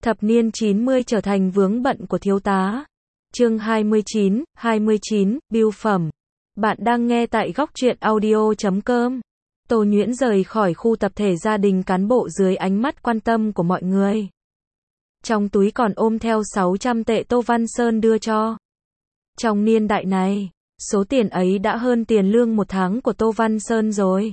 Thập niên 90 trở thành vướng bận của thiếu tá. Chương 29, bưu phẩm. Bạn đang nghe tại góc truyện audio.com. Tô Nhuyễn rời khỏi khu tập thể gia đình cán bộ dưới ánh mắt quan tâm của mọi người. Trong túi còn ôm theo 600 tệ Tô Văn Sơn đưa cho. Trong niên đại này, số tiền ấy đã hơn tiền lương một tháng của Tô Văn Sơn rồi.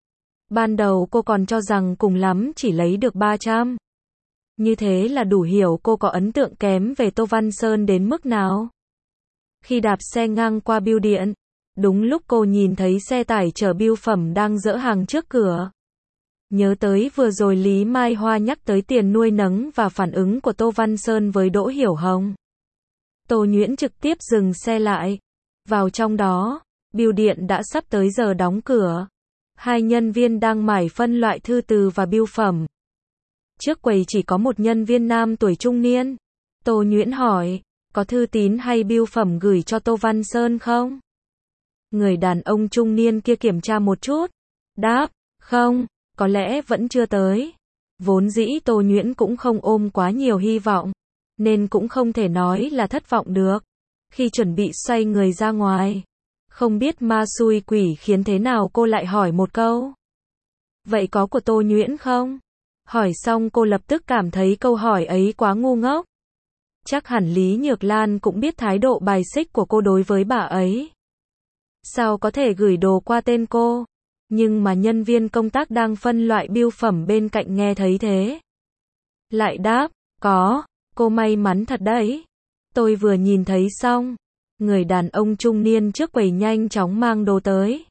Ban đầu cô còn cho rằng cùng lắm chỉ lấy được 300. Như thế là đủ hiểu cô có ấn tượng kém về Tô Văn Sơn đến mức nào. Khi đạp xe ngang qua bưu điện, đúng lúc cô nhìn thấy xe tải chở bưu phẩm đang dỡ hàng trước cửa. Nhớ tới vừa rồi Lý Mai Hoa nhắc tới tiền nuôi nấng và phản ứng của Tô Văn Sơn với Đỗ Hiểu Hồng. Tô Nhuyễn trực tiếp dừng xe lại. Vào trong đó, bưu điện đã sắp tới giờ đóng cửa. Hai nhân viên đang mải phân loại thư từ và bưu phẩm. Trước quầy chỉ có một nhân viên nam tuổi trung niên. Tô Nhuyễn hỏi, có thư tín hay bưu phẩm gửi cho Tô Văn Sơn không? Người đàn ông trung niên kia kiểm tra một chút. Đáp, không, có lẽ vẫn chưa tới. Vốn dĩ Tô Nhuyễn cũng không ôm quá nhiều hy vọng, nên cũng không thể nói là thất vọng được. Khi chuẩn bị xoay người ra ngoài, không biết ma xui quỷ khiến thế nào cô lại hỏi một câu. Vậy có của Tô Nhuyễn không? Hỏi xong cô lập tức cảm thấy câu hỏi ấy quá ngu ngốc. Chắc hẳn Lý Nhược Lan cũng biết thái độ bài xích của cô đối với bà ấy. Sao có thể gửi đồ qua tên cô? Nhưng mà nhân viên công tác đang phân loại bưu phẩm bên cạnh nghe thấy thế. Lại đáp, có, cô may mắn thật đấy. Tôi vừa nhìn thấy xong. Người đàn ông trung niên trước quầy nhanh chóng mang đồ tới.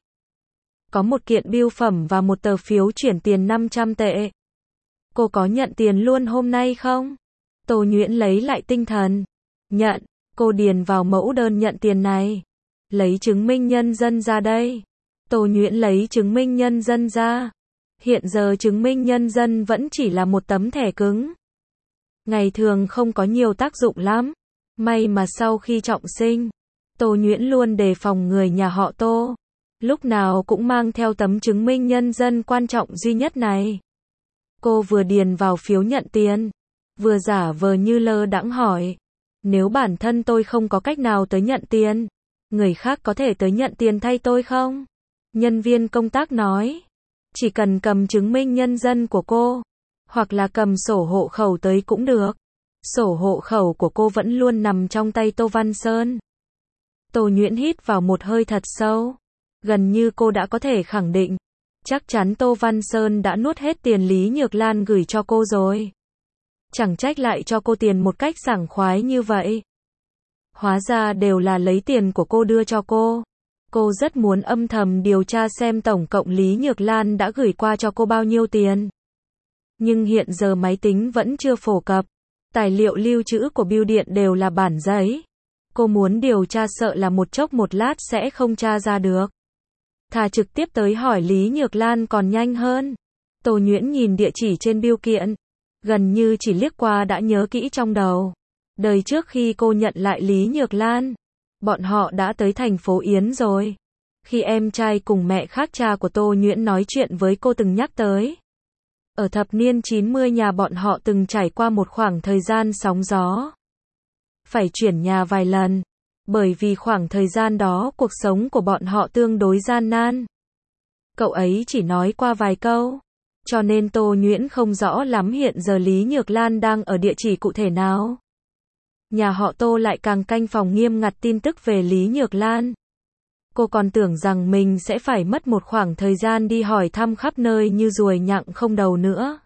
Có một kiện bưu phẩm và một tờ phiếu chuyển tiền 500 tệ. Cô có nhận tiền luôn hôm nay không? Tô Nhuyễn lấy lại tinh thần. Nhận, cô điền vào mẫu đơn nhận tiền này. Lấy chứng minh nhân dân ra đây. Tô Nhuyễn lấy chứng minh nhân dân ra. Hiện giờ chứng minh nhân dân vẫn chỉ là một tấm thẻ cứng. Ngày thường không có nhiều tác dụng lắm. May mà sau khi trọng sinh, Tô Nhuyễn luôn đề phòng người nhà họ Tô. Lúc nào cũng mang theo tấm chứng minh nhân dân quan trọng duy nhất này. Cô vừa điền vào phiếu nhận tiền, vừa giả vờ như lơ đãng hỏi. Nếu bản thân tôi không có cách nào tới nhận tiền, người khác có thể tới nhận tiền thay tôi không? Nhân viên công tác nói. Chỉ cần cầm chứng minh nhân dân của cô, hoặc là cầm sổ hộ khẩu tới cũng được. Sổ hộ khẩu của cô vẫn luôn nằm trong tay Tô Văn Sơn. Tô Nhuyễn hít vào một hơi thật sâu. Gần như cô đã có thể khẳng định. Chắc chắn Tô Văn Sơn đã nuốt hết tiền Lý Nhược Lan gửi cho cô rồi. Chẳng trách lại cho cô tiền một cách sảng khoái như vậy. Hóa ra đều là lấy tiền của cô đưa cho cô. Cô rất muốn âm thầm điều tra xem tổng cộng Lý Nhược Lan đã gửi qua cho cô bao nhiêu tiền. Nhưng hiện giờ máy tính vẫn chưa phổ cập. Tài liệu lưu trữ của bưu điện đều là bản giấy. Cô muốn điều tra sợ là một chốc một lát sẽ không tra ra được. Thà trực tiếp tới hỏi Lý Nhược Lan còn nhanh hơn. Tô Nhuyễn nhìn địa chỉ trên bưu kiện. Gần như chỉ liếc qua đã nhớ kỹ trong đầu. Đời trước khi cô nhận lại Lý Nhược Lan, bọn họ đã tới thành phố Yến rồi. Khi em trai cùng mẹ khác cha của Tô Nhuyễn nói chuyện với cô từng nhắc tới. Ở thập niên 90 nhà bọn họ từng trải qua một khoảng thời gian sóng gió. Phải chuyển nhà vài lần. Bởi vì khoảng thời gian đó cuộc sống của bọn họ tương đối gian nan. Cậu ấy chỉ nói qua vài câu. Cho nên Tô Nhuyễn không rõ lắm hiện giờ Lý Nhược Lan đang ở địa chỉ cụ thể nào. Nhà họ Tô lại càng canh phòng nghiêm ngặt tin tức về Lý Nhược Lan. Cô còn tưởng rằng mình sẽ phải mất một khoảng thời gian đi hỏi thăm khắp nơi như ruồi nhặng không đầu nữa.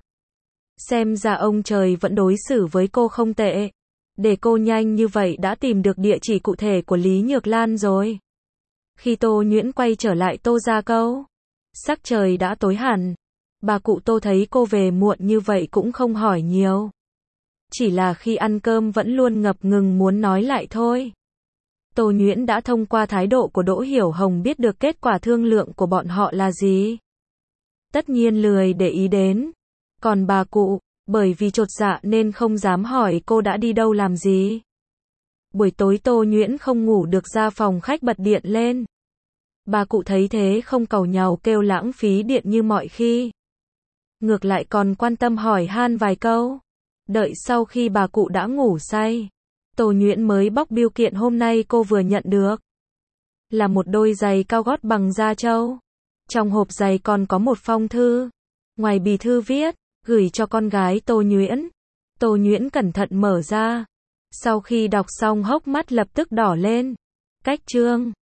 Xem ra ông trời vẫn đối xử với cô không tệ. Để cô nhanh như vậy đã tìm được địa chỉ cụ thể của Lý Nhược Lan rồi. Khi Tô Nhuyễn quay trở lại Tô Gia Câu, sắc trời đã tối hẳn. Bà cụ Tô thấy cô về muộn như vậy cũng không hỏi nhiều. Chỉ là khi ăn cơm vẫn luôn ngập ngừng muốn nói lại thôi. Tô Nhuyễn đã thông qua thái độ của Đỗ Hiểu Hồng biết được kết quả thương lượng của bọn họ là gì. Tất nhiên lười để ý đến. Còn bà cụ, bởi vì chột dạ nên không dám hỏi cô đã đi đâu làm gì. Buổi tối Tô Nhuyễn không ngủ được ra phòng khách bật điện lên. Bà cụ thấy thế không càu nhàu kêu lãng phí điện như mọi khi. Ngược lại còn quan tâm hỏi han vài câu. Đợi sau khi bà cụ đã ngủ say, Tô Nhuyễn mới bóc bưu kiện hôm nay cô vừa nhận được. Là một đôi giày cao gót bằng da trâu. Trong hộp giày còn có một phong thư. Ngoài bì thư viết, gửi cho con gái Tô Nhuyễn. Tô Nhuyễn cẩn thận mở ra. Sau khi đọc xong hốc mắt lập tức đỏ lên. Cách chương